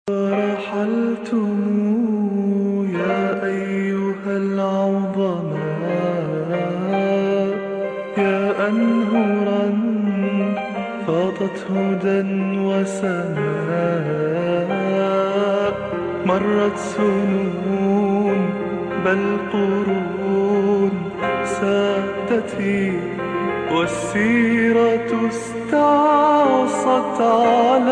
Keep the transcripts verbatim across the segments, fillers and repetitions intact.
رحلتم يا أيها العظماء، يا أنهرا فاضت هدى وسماء. مرت سنون بل قرون سادتي، والسيرة استعصت على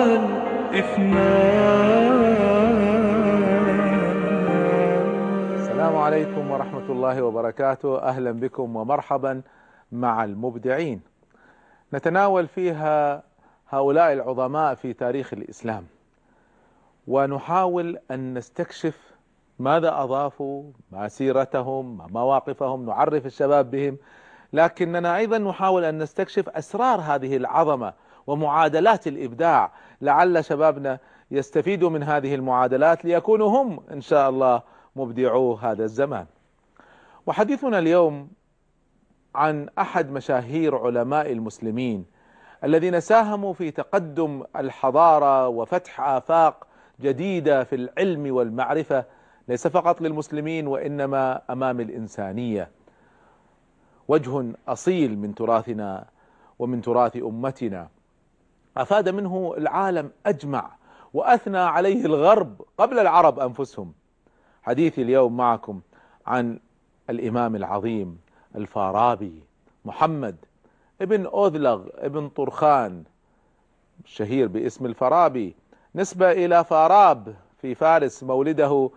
الإفناء. السلام عليكم ورحمة الله وبركاته. أهلا بكم ومرحبا مع المبدعين. نتناول فيها هؤلاء العظماء في تاريخ الإسلام، ونحاول أن نستكشف ماذا أضافوا، ما سيرتهم، ما مواقفهم، نعرف الشباب بهم، لكننا أيضا نحاول أن نستكشف أسرار هذه العظمة ومعادلات الإبداع، لعل شبابنا يستفيدوا من هذه المعادلات ليكونوا هم إن شاء الله مبدعو هذا الزمان. وحديثنا اليوم عن أحد مشاهير علماء المسلمين الذين ساهموا في تقدم الحضارة وفتح آفاق جديدة في العلم والمعرفة، ليس فقط للمسلمين وإنما أمام الإنسانية. وجه أصيل من تراثنا ومن تراث أمتنا، أفاد منه العالم أجمع وأثنى عليه الغرب قبل العرب أنفسهم. حديثي اليوم معكم عن الإمام العظيم الفارابي، محمد ابن أوذلغ ابن طرخان، الشهير باسم الفارابي، نسبة إلى فاراب في فارس، مولده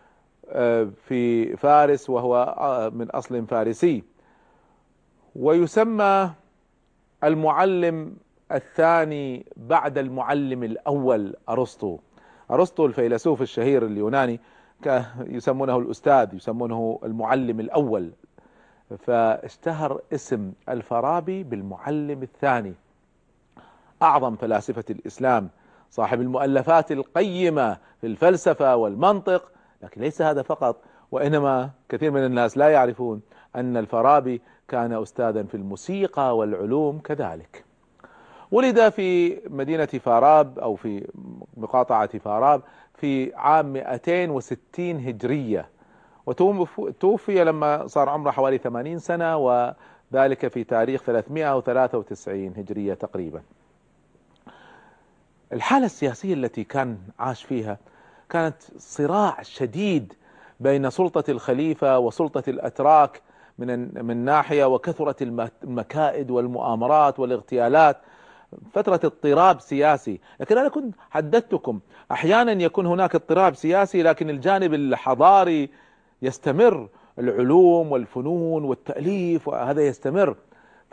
في فارس وهو من أصل فارسي. ويسمى المعلم الثاني بعد المعلم الأول أرسطو. أرسطو الفيلسوف الشهير اليوناني يسمونه الأستاذ، يسمونه المعلم الأول، فاشتهر اسم الفارابي بالمعلم الثاني. أعظم فلاسفة الإسلام، صاحب المؤلفات القيمة في الفلسفة والمنطق، لكن ليس هذا فقط، وإنما كثير من الناس لا يعرفون أن الفارابي كان أستاذا في الموسيقى والعلوم كذلك. ولد في مدينة فاراب أو في مقاطعة فاراب في عام مئتين وستين هجرية، وتوفي لما صار عمره حوالي ثمانين سنة، وذلك في تاريخ ثلاثمئة وثلاثة وتسعين هجرية تقريبا. الحالة السياسية التي كان عاش فيها كانت صراع شديد بين سلطة الخليفة وسلطة الأتراك من من ناحية، وكثرة المكائد والمؤامرات والاغتيالات، فترة اضطراب سياسي. لكن أنا كنت حدثتكم أحيانا يكون هناك اضطراب سياسي لكن الجانب الحضاري يستمر، العلوم والفنون والتأليف وهذا يستمر. ف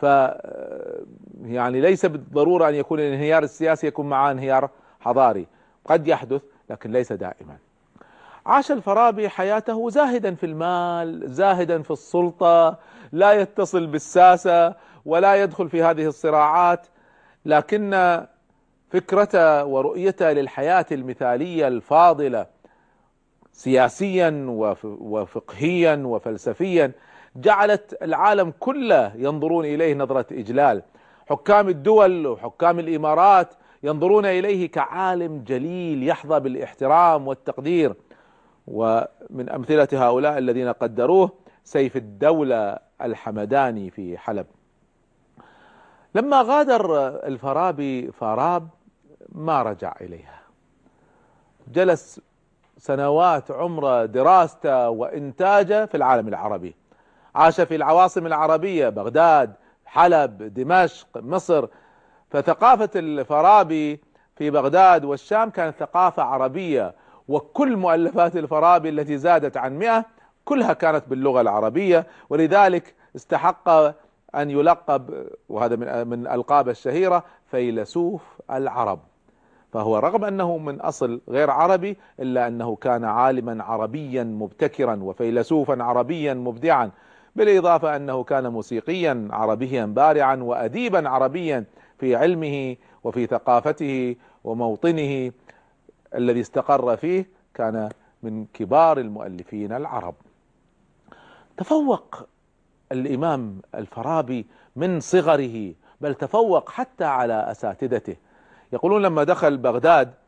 يعني ليس بالضرورة أن يكون الانهيار السياسي يكون معه انهيار حضاري، قد يحدث لكن ليس دائما. عاش الفارابي حياته زاهدا في المال، زاهدا في السلطة، لا يتصل بالساسة ولا يدخل في هذه الصراعات، لكن فكرته ورؤيته للحياة المثالية الفاضلة سياسيا وفقهيا وفلسفيا جعلت العالم كله ينظرون إليه نظرة إجلال. حكام الدول وحكام الإمارات ينظرون إليه كعالم جليل يحظى بالاحترام والتقدير. ومن أمثلة هؤلاء الذين قدروه سيف الدولة الحمداني في حلب. لما غادر الفارابي فاراب ما رجع إليها، جلس سنوات عمره دراسته وإنتاجه في العالم العربي، عاش في العواصم العربية، بغداد، حلب، دمشق، مصر. فثقافة الفارابي في بغداد والشام كانت ثقافة عربية، وكل مؤلفات الفارابي التي زادت عن مئة كلها كانت باللغة العربية، ولذلك استحق أن يلقب، وهذا من من ألقاب الشهيرة، فيلسوف العرب. فهو رغم أنه من أصل غير عربي إلا أنه كان عالما عربيا مبتكرا وفيلسوفا عربيا مبدعا، بالإضافة أنه كان موسيقيا عربيا بارعا وأديبا عربيا في علمه وفي ثقافته وموطنه الذي استقر فيه. كان من كبار المؤلفين العرب. تفوق الإمام الفارابي من صغره، بل تفوق حتى على أساتذته. يقولون لما دخل بغداد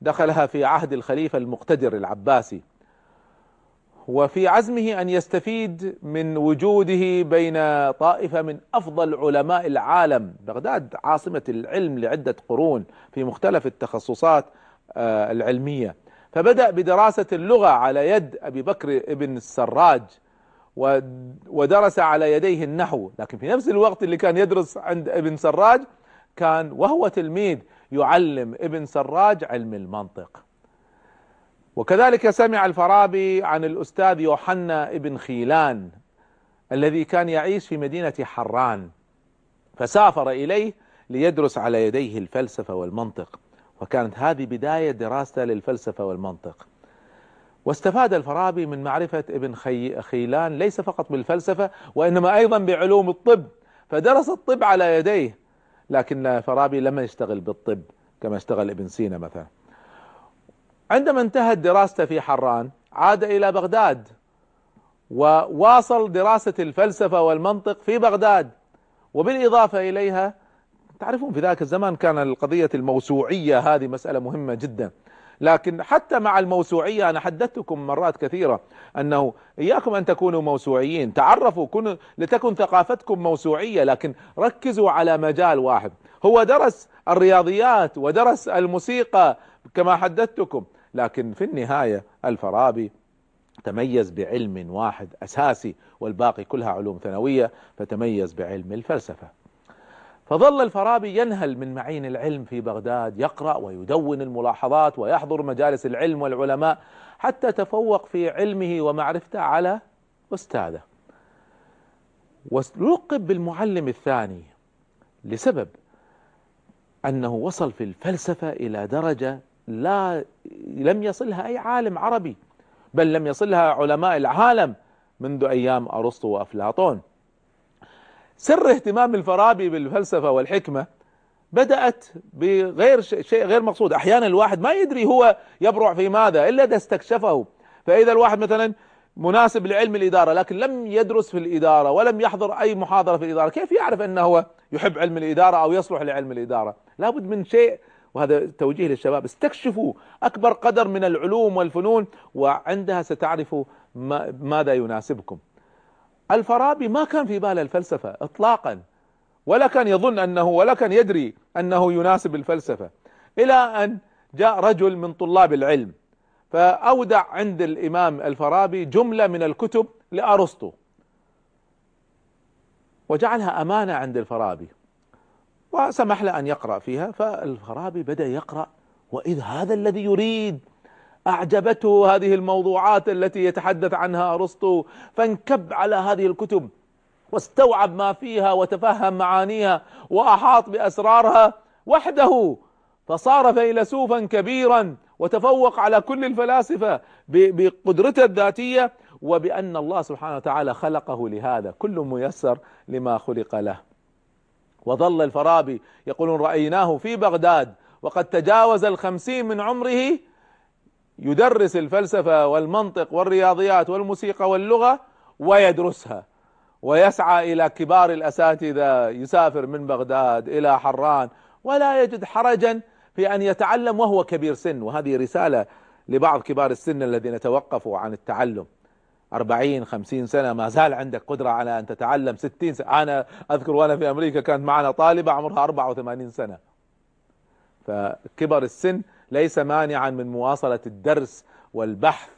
دخلها في عهد الخليفة المقتدر العباسي، وفي عزمه أن يستفيد من وجوده بين طائفة من أفضل علماء العالم. بغداد عاصمة العلم لعدة قرون في مختلف التخصصات العلمية، فبدأ بدراسة اللغة على يد أبي بكر ابن السراج، ودرس على يديه النحو. لكن في نفس الوقت اللي كان يدرس عند ابن سراج كان وهو تلميذ يعلم ابن سراج علم المنطق. وكذلك سمع الفارابي عن الأستاذ يوحنا ابن خيلان الذي كان يعيش في مدينة حران، فسافر إليه ليدرس على يديه الفلسفة والمنطق، وكانت هذه بداية دراسته للفلسفة والمنطق. واستفاد الفارابي من معرفة ابن خيلان ليس فقط بالفلسفة وإنما أيضا بعلوم الطب، فدرس الطب على يديه. لكن الفارابي لم يشتغل بالطب كما اشتغل ابن سينا مثلا. عندما انتهت دراسته في حران عاد إلى بغداد وواصل دراسة الفلسفة والمنطق في بغداد، وبالإضافة إليها تعرفون في ذاك الزمان كان القضية الموسوعية هذه مسألة مهمة جدا. لكن حتى مع الموسوعية أنا حدثتكم مرات كثيرة أنه إياكم أن تكونوا موسوعيين، تعرفوا كن لتكن ثقافتكم موسوعية، لكن ركزوا على مجال واحد. هو درس الرياضيات ودرس الموسيقى كما حدثتكم، لكن في النهاية الفارابي تميز بعلم واحد أساسي والباقي كلها علوم ثانوية، فتميز بعلم الفلسفة. فظل الفارابي ينهل من معين العلم في بغداد، يقرأ ويدون الملاحظات ويحضر مجالس العلم والعلماء، حتى تفوق في علمه ومعرفته على أستاذه، ولقب بالمعلم الثاني لسبب أنه وصل في الفلسفة إلى درجة لا لم يصلها أي عالم عربي، بل لم يصلها علماء العالم منذ أيام أرسطو وأفلاطون. سر اهتمام الفارابي بالفلسفة والحكمة بدأت بغير شيء غير مقصود. أحيانا الواحد ما يدري هو يبرع في ماذا إلا إذا استكشفه. فإذا الواحد مثلا مناسب لعلم الإدارة لكن لم يدرس في الإدارة ولم يحضر أي محاضرة في الإدارة، كيف يعرف أنه هو يحب علم الإدارة أو يصلح لعلم الإدارة؟ لابد من شيء، وهذا توجيه للشباب، استكشفوا أكبر قدر من العلوم والفنون وعندها ستعرفوا ما ماذا يناسبكم. الفارابي ما كان في باله الفلسفة إطلاقا، ولا كان يظن أنه ولا كان يدري أنه يناسب الفلسفة، إلى أن جاء رجل من طلاب العلم فأودع عند الإمام الفارابي جملة من الكتب لأرسطو وجعلها أمانة عند الفارابي وسمح له أن يقرأ فيها. فالفارابي بدأ يقرأ، وإذ هذا الذي يريد، أعجبته هذه الموضوعات التي يتحدث عنها أرسطو، فانكب على هذه الكتب واستوعب ما فيها وتفهم معانيها وأحاط بأسرارها وحده، فصار فيلسوفا كبيرا وتفوق على كل الفلاسفة بقدرته الذاتية، وبأن الله سبحانه وتعالى خلقه لهذا، كل ميسر لما خلق له. وظل الفارابي يقولون رأيناه في بغداد وقد تجاوز الخمسين من عمره يدرس الفلسفة والمنطق والرياضيات والموسيقى واللغة ويدرسها، ويسعى إلى كبار الأساتذة، يسافر من بغداد إلى حران ولا يجد حرجا في أن يتعلم وهو كبير سن. وهذه رسالة لبعض كبار السن الذين توقفوا عن التعلم، أربعين خمسين سنة ما زال عندك قدرة على أن تتعلم، ستين سنة. أنا أذكر وأنا في أمريكا كانت معنا طالبة عمرها أربعة وثمانين سنة. فكبر السن ليس مانعا من مواصلة الدرس والبحث،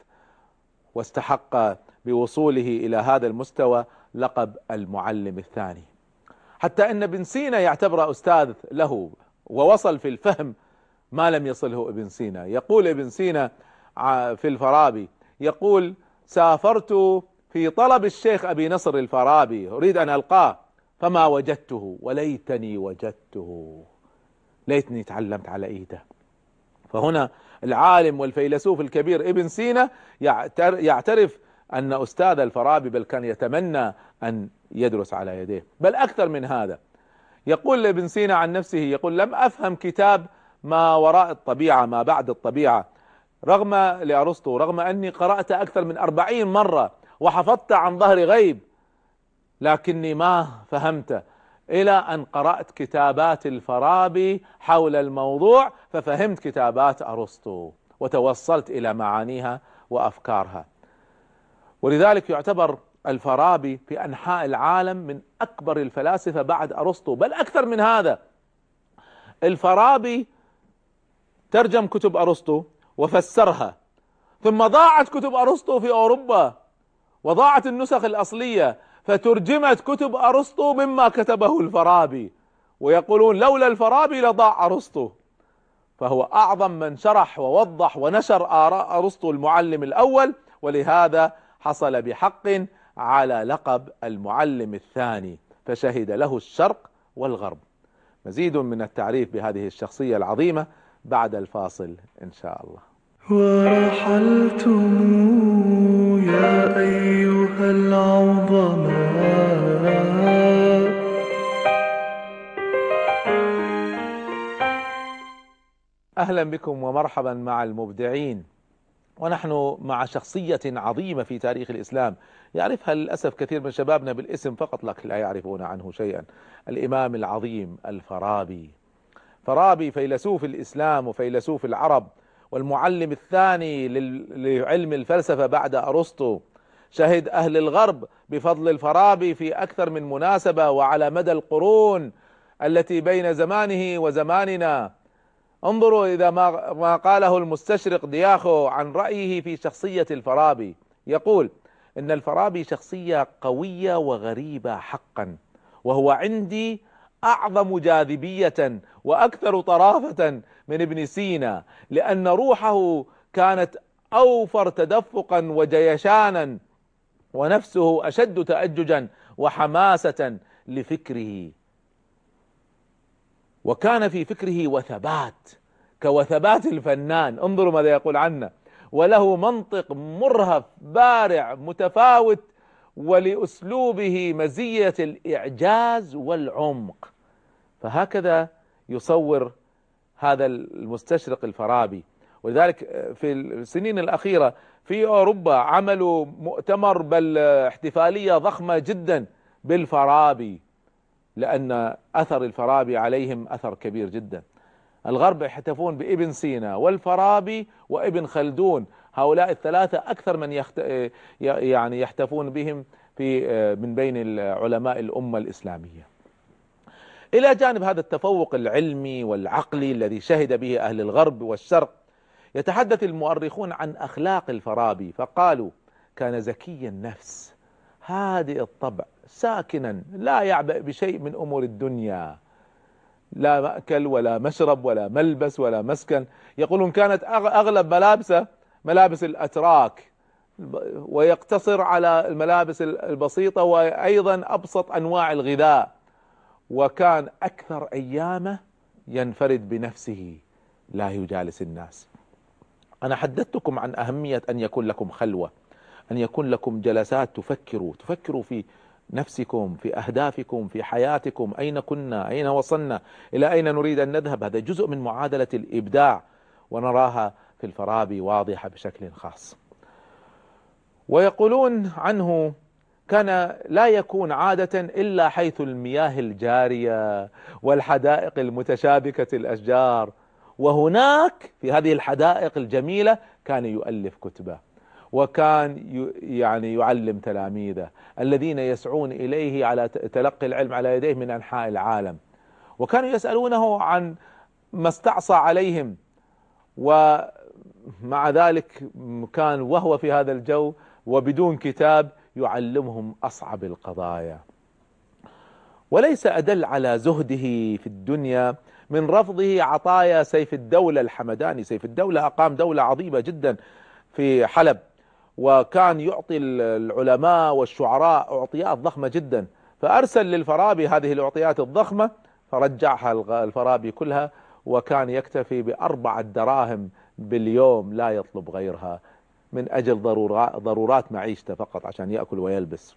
واستحق بوصوله إلى هذا المستوى لقب المعلم الثاني، حتى أن ابن سينا يعتبر أستاذ له، ووصل في الفهم ما لم يصله ابن سينا. يقول ابن سينا في الفارابي، يقول سافرت في طلب الشيخ أبي نصر الفارابي أريد أن ألقاه فما وجدته وليتني وجدته، ليتني تعلمت على إيده. فهنا العالم والفيلسوف الكبير ابن سينا يعترف أن أستاذ الفارابي بل كان يتمنى أن يدرس على يديه. بل أكثر من هذا، يقول ابن سينا عن نفسه، يقول لم أفهم كتاب ما وراء الطبيعة، ما بعد الطبيعة، رغم لأرسطو رغم أني قرأت أكثر من أربعين مرة وحفظت عن ظهر غيب، لكني ما فهمت إلى أن قرأت كتابات الفارابي حول الموضوع ففهمت كتابات أرسطو وتوصلت إلى معانيها وأفكارها. ولذلك يعتبر الفارابي في أنحاء العالم من أكبر الفلاسفة بعد أرسطو، بل أكثر من هذا. الفارابي ترجم كتب أرسطو وفسرها، ثم ضاعت كتب أرسطو في أوروبا وضاعت النسخ الأصلية، فترجمت كتب أرسطو مما كتبه الفارابي، ويقولون لولا الفارابي لضاع أرسطو. فهو أعظم من شرح ووضح ونشر آراء أرسطو المعلم الأول، ولهذا حصل بحق على لقب المعلم الثاني، فشهد له الشرق والغرب. مزيد من التعريف بهذه الشخصية العظيمة بعد الفاصل إن شاء الله. ورحلتم يا أيها العظماء. أهلا بكم ومرحبا مع المبدعين، ونحن مع شخصية عظيمة في تاريخ الإسلام يعرفها للأسف كثير من شبابنا بالاسم فقط، لكن لا يعرفون عنه شيئا. الإمام العظيم الفارابي. فارابي فيلسوف الإسلام وفيلسوف العرب، والمعلم الثاني لعلم الفلسفة بعد أرسطو. شهد أهل الغرب بفضل الفارابي في أكثر من مناسبة وعلى مدى القرون التي بين زمانه وزماننا. انظروا إذا ما ما قاله المستشرق دياخو عن رأيه في شخصية الفارابي. يقول إن الفارابي شخصية قوية وغريبة حقا، وهو عندي أعظم جاذبية وأكثر طرافة من ابن سينا، لأن روحه كانت أوفر تدفقا وجيشانا، ونفسه أشد تأججا وحماسة لفكره، وكان في فكره وثبات كوثبات الفنان. انظروا ماذا يقول عنه: وله منطق مرهف بارع متفاوت، ولأسلوبه مزية الإعجاز والعمق. فهكذا يصور هذا المستشرق الفارابي. ولذلك في السنين الأخيرة في أوروبا عملوا مؤتمر بل احتفالية ضخمة جدا بالفارابي، لأن أثر الفارابي عليهم أثر كبير جدا. الغرب يحتفون بابن سينا والفارابي وابن خلدون، هؤلاء الثلاثة أكثر من يخت... يعني يحتفون بهم في من بين علماء الأمة الإسلامية. إلى جانب هذا التفوق العلمي والعقلي الذي شهد به أهل الغرب والشرق، يتحدث المؤرخون عن أخلاق الفارابي، فقالوا: كان زكي النفس، هادئ الطبع، ساكنا، لا يعبأ بشيء من أمور الدنيا، لا مأكل ولا مشرب ولا ملبس ولا مسكن. يقولون كانت أغلب ملابسه ملابس الأتراك، ويقتصر على الملابس البسيطة وأيضا أبسط أنواع الغذاء، وكان أكثر أيامه ينفرد بنفسه لا يجالس الناس. أنا حدثتكم عن أهمية أن يكون لكم خلوة، أن يكون لكم جلسات تفكروا تفكروا في نفسكم، في أهدافكم، في حياتكم، أين كنا، أين وصلنا، إلى أين نريد أن نذهب. هذا جزء من معادلة الإبداع، ونراها في الفارابي واضحة بشكل خاص. ويقولون عنه: كان لا يكون عادة إلا حيث المياه الجارية والحدائق المتشابكة الأشجار، وهناك في هذه الحدائق الجميلة كان يؤلف كتبه، وكان يعني يعلم تلاميذه الذين يسعون إليه على تلقي العلم على يديه من أنحاء العالم، وكانوا يسألونه عن ما استعصى عليهم، ومع ذلك كان وهو في هذا الجو وبدون كتاب يعلمهم أصعب القضايا. وليس أدل على زهده في الدنيا من رفضه عطايا سيف الدولة الحمداني. سيف الدولة أقام دولة عظيمة جدا في حلب، وكان يعطي العلماء والشعراء أعطيات ضخمة جدا، فأرسل للفارابي هذه الأعطيات الضخمة، فرجعها الفارابي كلها، وكان يكتفي بأربعة دراهم باليوم لا يطلب غيرها من أجل ضرورات معيشته فقط عشان يأكل ويلبس.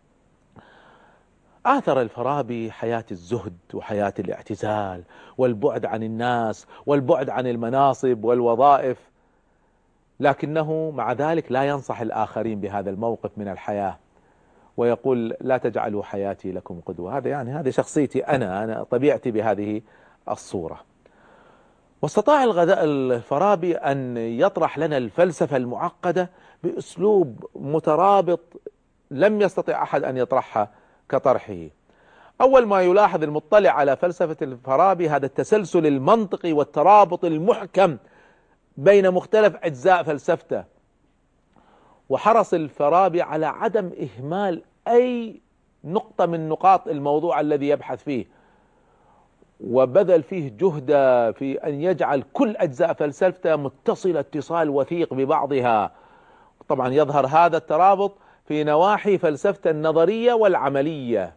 آثر الفارابي حياة الزهد وحياة الاعتزال والبعد عن الناس والبعد عن المناصب والوظائف، لكنه مع ذلك لا ينصح الآخرين بهذا الموقف من الحياة، ويقول لا تجعلوا حياتي لكم قدوة. هذا يعني هذه شخصيتي أنا أنا طبيعتي بهذه الصورة. واستطاع الغذاء الفارابي أن يطرح لنا الفلسفة المعقدة بأسلوب مترابط لم يستطع أحد أن يطرحها كطرحه. أول ما يلاحظ المطلع على فلسفة الفارابي هذا التسلسل المنطقي والترابط المحكم بين مختلف أجزاء فلسفته، وحرص الفارابي على عدم إهمال أي نقطة من نقاط الموضوع الذي يبحث فيه، وبذل فيه جهد في أن يجعل كل أجزاء فلسفته متصلة اتصال وثيق ببعضها. طبعا يظهر هذا الترابط في نواحي فلسفته النظرية والعملية،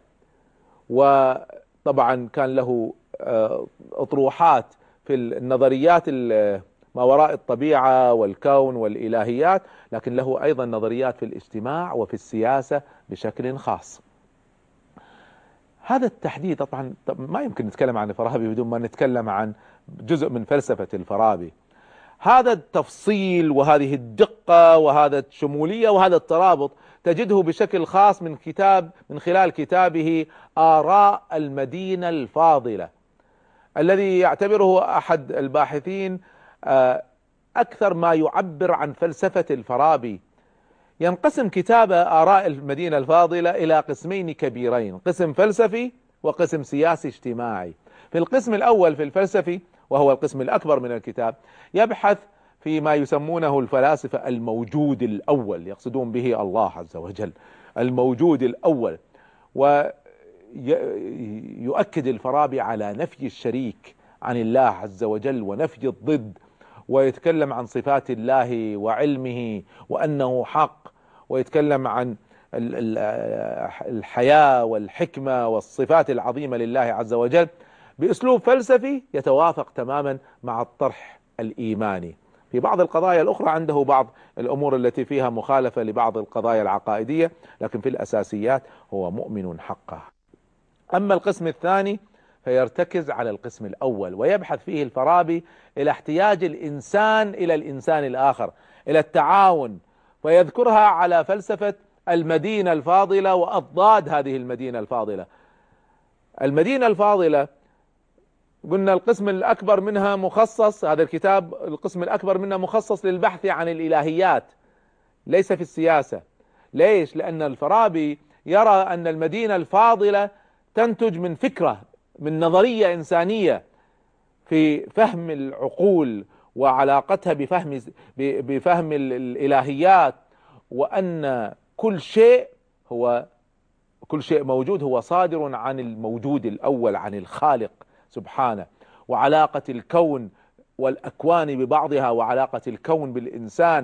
وطبعا كان له أطروحات في النظريات ما وراء الطبيعة والكون والإلهيات، لكن له أيضا نظريات في الاجتماع وفي السياسة بشكل خاص. هذا التحديد طبعا ما يمكن نتكلم عن الفارابي بدون ما نتكلم عن جزء من فلسفة الفارابي. هذا التفصيل وهذه الدقة وهذا الشمولية وهذا الترابط تجده بشكل خاص من كتاب من خلال كتابه آراء المدينة الفاضلة، الذي يعتبره أحد الباحثين أكثر ما يعبر عن فلسفة الفارابي. ينقسم كتاب آراء المدينة الفاضلة إلى قسمين كبيرين، قسم فلسفي وقسم سياسي اجتماعي. في القسم الأول في الفلسفي، وهو القسم الأكبر من الكتاب، يبحث في ما يسمونه الفلاسفة الموجود الأول، يقصدون به الله عز وجل، الموجود الأول. ويؤكد الفارابي على نفي الشريك عن الله عز وجل ونفي الضد، ويتكلم عن صفات الله وعلمه وأنه حق، ويتكلم عن الحياة والحكمة والصفات العظيمة لله عز وجل بأسلوب فلسفي يتوافق تماما مع الطرح الإيماني. في بعض القضايا الأخرى عنده بعض الأمور التي فيها مخالفة لبعض القضايا العقائدية، لكن في الأساسيات هو مؤمن حقا. أما القسم الثاني فيرتكز على القسم الأول، ويبحث فيه الفارابي إلى احتياج الإنسان إلى الإنسان الآخر، إلى التعاون، ويذكرها على فلسفة المدينة الفاضلة وأضداد هذه المدينة الفاضلة. المدينة الفاضلة قلنا القسم الأكبر منها مخصص، هذا الكتاب القسم الأكبر منها مخصص للبحث عن الإلهيات، ليس في السياسة. ليش؟ لأن الفارابي يرى أن المدينة الفاضلة تنتج من فكرة، من نظرية إنسانية في فهم العقول وعلاقتها بفهم بفهم الإلهيات، وأن كل شيء هو كل شيء موجود هو صادر عن الموجود الأول، عن الخالق سبحانه، وعلاقة الكون والأكوان ببعضها وعلاقة الكون بالإنسان،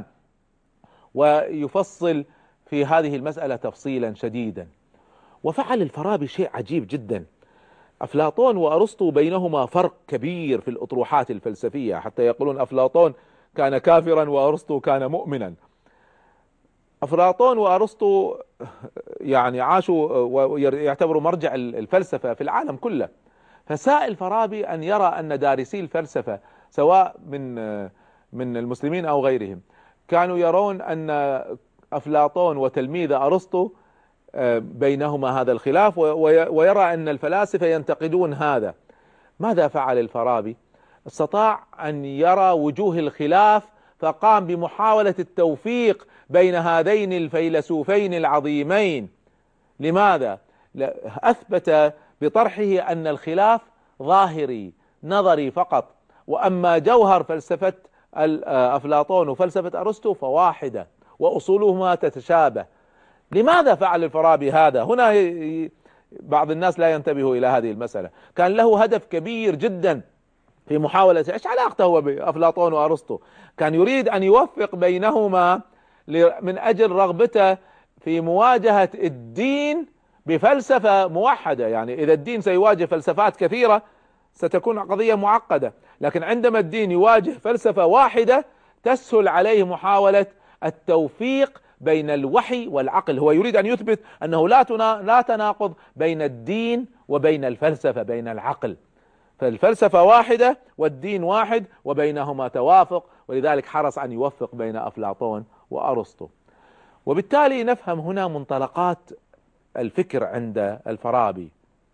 ويفصل في هذه المسألة تفصيلا شديدا. وفعل الفارابي شيء عجيب جدا. أفلاطون وأرسطو بينهما فرق كبير في الأطروحات الفلسفية، حتى يقولون أفلاطون كان كافرا وأرسطو كان مؤمنا. أفلاطون وأرسطو يعني عاشوا ويعتبروا مرجع الفلسفة في العالم كله. فساء الفارابي أن يرى أن دارسي الفلسفة سواء من من المسلمين أو غيرهم كانوا يرون أن أفلاطون وتلميذ أرسطو بينهما هذا الخلاف، ويرى أن الفلاسفة ينتقدون هذا. ماذا فعل الفارابي؟ استطاع أن يرى وجوه الخلاف، فقام بمحاولة التوفيق بين هذين الفيلسوفين العظيمين. لماذا؟ أثبت بطرحه أن الخلاف ظاهري نظري فقط، وأما جوهر فلسفة أفلاطون وفلسفة أرسطو فواحدة وأصولهما تتشابه. لماذا فعل الفارابي هذا؟ هنا بعض الناس لا ينتبه إلى هذه المسألة. كان له هدف كبير جدا في محاولة، إيش علاقته هو بأفلاطون وأرسطو؟ كان يريد أن يوفق بينهما من أجل رغبته في مواجهة الدين بفلسفة موحدة. يعني إذا الدين سيواجه فلسفات كثيرة ستكون قضية معقدة، لكن عندما الدين يواجه فلسفة واحدة تسهل عليه محاولة التوفيق بين الوحي والعقل. هو يريد أن يثبت أنه لا لا تناقض بين الدين وبين الفلسفة، بين العقل. فالفلسفة واحدة والدين واحد وبينهما توافق، ولذلك حرص أن يوفق بين أفلاطون وأرسطو. وبالتالي نفهم هنا منطلقات الفكر عند الفارابي.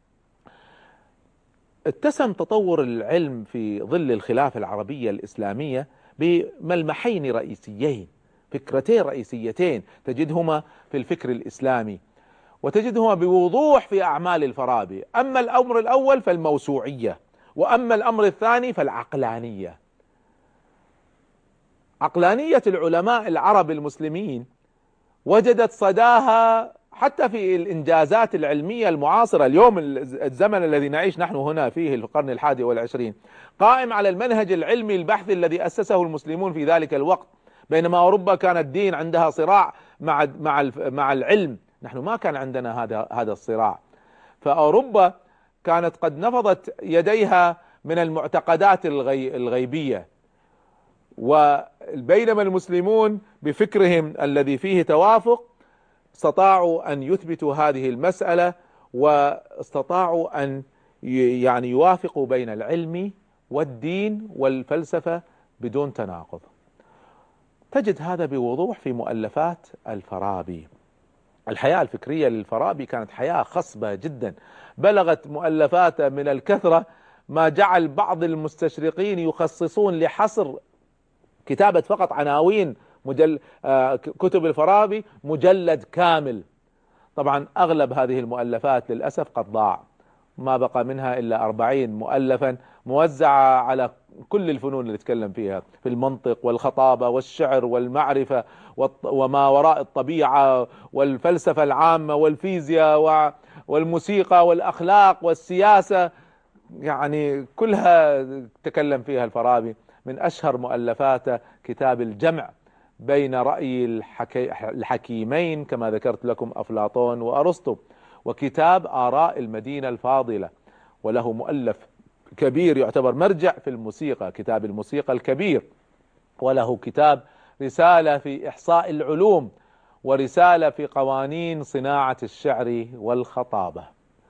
اتسم تطور العلم في ظل الخلافة العربية الإسلامية بملمحين رئيسيين، فكرتين رئيسيتين تجدهما في الفكر الإسلامي وتجدهما بوضوح في أعمال الفارابي. أما الأمر الأول فالموسوعية، وأما الأمر الثاني فالعقلانية. عقلانية العلماء العرب المسلمين وجدت صداها حتى في الإنجازات العلمية المعاصرة. اليوم الزمن الذي نعيش نحن هنا فيه في القرن الحادي والعشرين قائم على المنهج العلمي البحثي الذي أسسه المسلمون في ذلك الوقت، بينما أوروبا كان الدين عندها صراع مع مع مع العلم. نحن ما كان عندنا هذا هذا الصراع. فأوروبا كانت قد نفضت يديها من المعتقدات الغي الغيبية، وبينما المسلمون بفكرهم الذي فيه توافق استطاعوا أن يثبتوا هذه المسألة، واستطاعوا أن يعني يوافقوا بين العلم والدين والفلسفة بدون تناقض. تجد هذا بوضوح في مؤلفات الفارابي. الحياة الفكرية للفارابي كانت حياة خصبة جدا، بلغت مؤلفاته من الكثرة ما جعل بعض المستشرقين يخصصون لحصر كتابة فقط عناوين مجل آه كتب الفارابي مجلد كامل. طبعا أغلب هذه المؤلفات للأسف قد ضاع، ما بقى منها إلا أربعين مؤلفا موزعة على كل الفنون اللي تكلم فيها، في المنطق والخطابة والشعر والمعرفة وما وراء الطبيعة والفلسفة العامة والفيزياء والموسيقى والأخلاق والسياسة، يعني كلها تكلم فيها الفارابي. من أشهر مؤلفاته كتاب الجمع بين رأي الحكي الحكيمين كما ذكرت لكم أفلاطون وأرسطو، وكتاب آراء المدينة الفاضلة، وله مؤلف كبير يعتبر مرجع في الموسيقى، كتاب الموسيقى الكبير، وله كتاب رسالة في إحصاء العلوم، ورسالة في قوانين صناعة الشعر والخطابة.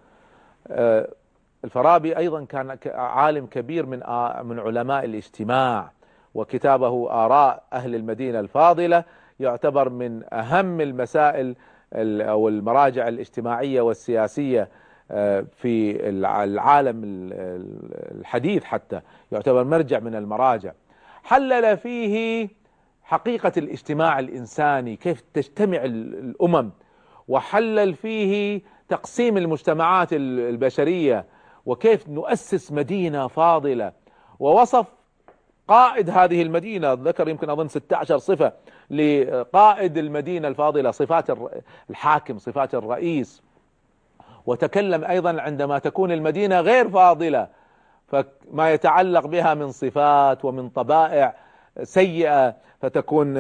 الفارابي أيضا كان عالم كبير من من علماء الاجتماع، وكتابه آراء أهل المدينة الفاضلة يعتبر من أهم المسائل أو المراجع الاجتماعية والسياسية في العالم الحديث، حتى يعتبر مرجع من المراجع. حلل فيه حقيقة الاجتماع الإنساني، كيف تجتمع الأمم، وحلل فيه تقسيم المجتمعات البشرية وكيف نؤسس مدينة فاضلة، ووصف قائد هذه المدينة، ذكر يمكن أظن ستة عشر صفة لقائد المدينة الفاضلة، صفات الحاكم، صفات الرئيس. وتكلم أيضا عندما تكون المدينة غير فاضلة فما يتعلق بها من صفات ومن طبائع سيئة، فتكون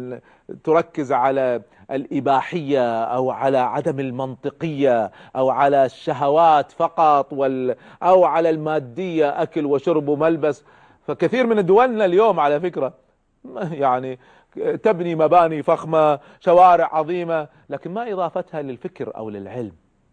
تركز على الإباحية أو على عدم المنطقية أو على الشهوات فقط وال أو على المادية، أكل وشرب وملبس. فكثير من دولنا اليوم على فكرة يعني تبني مباني فخمة، شوارع عظيمة، لكن ما إضافتها للفكر أو للعلم.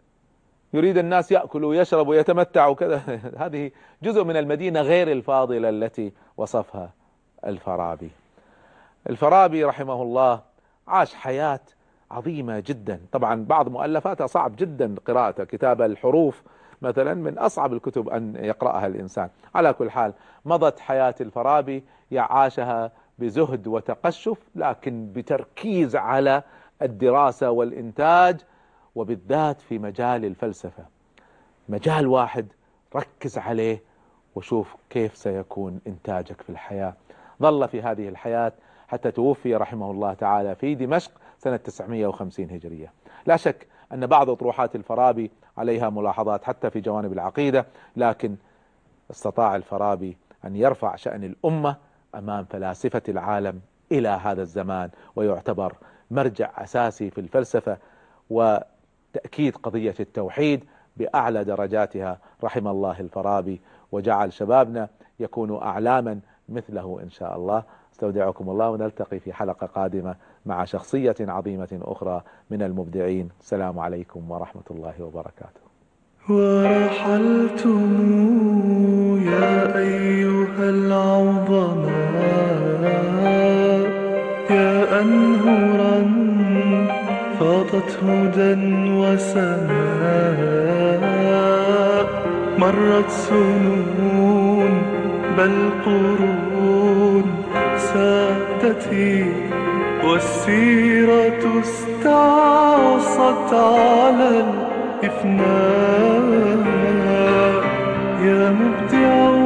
يريد الناس يأكلوا ويشربوا ويتمتعوا كذا. هذه جزء من المدينة غير الفاضلة التي وصفها الفارابي. الفارابي رحمه الله عاش حياة عظيمة جدا. طبعا بعض مؤلفاته صعب جدا قراءته، كتاب الحروف مثلا من أصعب الكتب أن يقرأها الإنسان. على كل حال مضت حياة الفارابي يعاشها بزهد وتقشف، لكن بتركيز على الدراسة والإنتاج، وبالذات في مجال الفلسفة. مجال واحد ركز عليه وشوف كيف سيكون إنتاجك في الحياة. ظل في هذه الحياة حتى توفي رحمه الله تعالى في دمشق سنة تسعمائة وخمسين هجرية. لا شك أن بعض أطروحات الفارابي عليها ملاحظات حتى في جوانب العقيدة، لكن استطاع الفارابي أن يرفع شأن الأمة أمام فلاسفة العالم إلى هذا الزمان، ويعتبر مرجع أساسي في الفلسفة وتأكيد قضية التوحيد بأعلى درجاتها. رحم الله الفارابي، وجعل شبابنا يكونوا أعلاما مثله إن شاء الله. استودعكم الله، ونلتقي في حلقة قادمة مع شخصية عظيمة أخرى من المبدعين. السلام عليكم ورحمة الله وبركاته. ورحلتم يا أيها العظماء، يا أنهرا فاض أعطت هدى وسماء، مرت سنون بل قرون سادتي، والسيرة استعصت على الإفناء. يا مبدع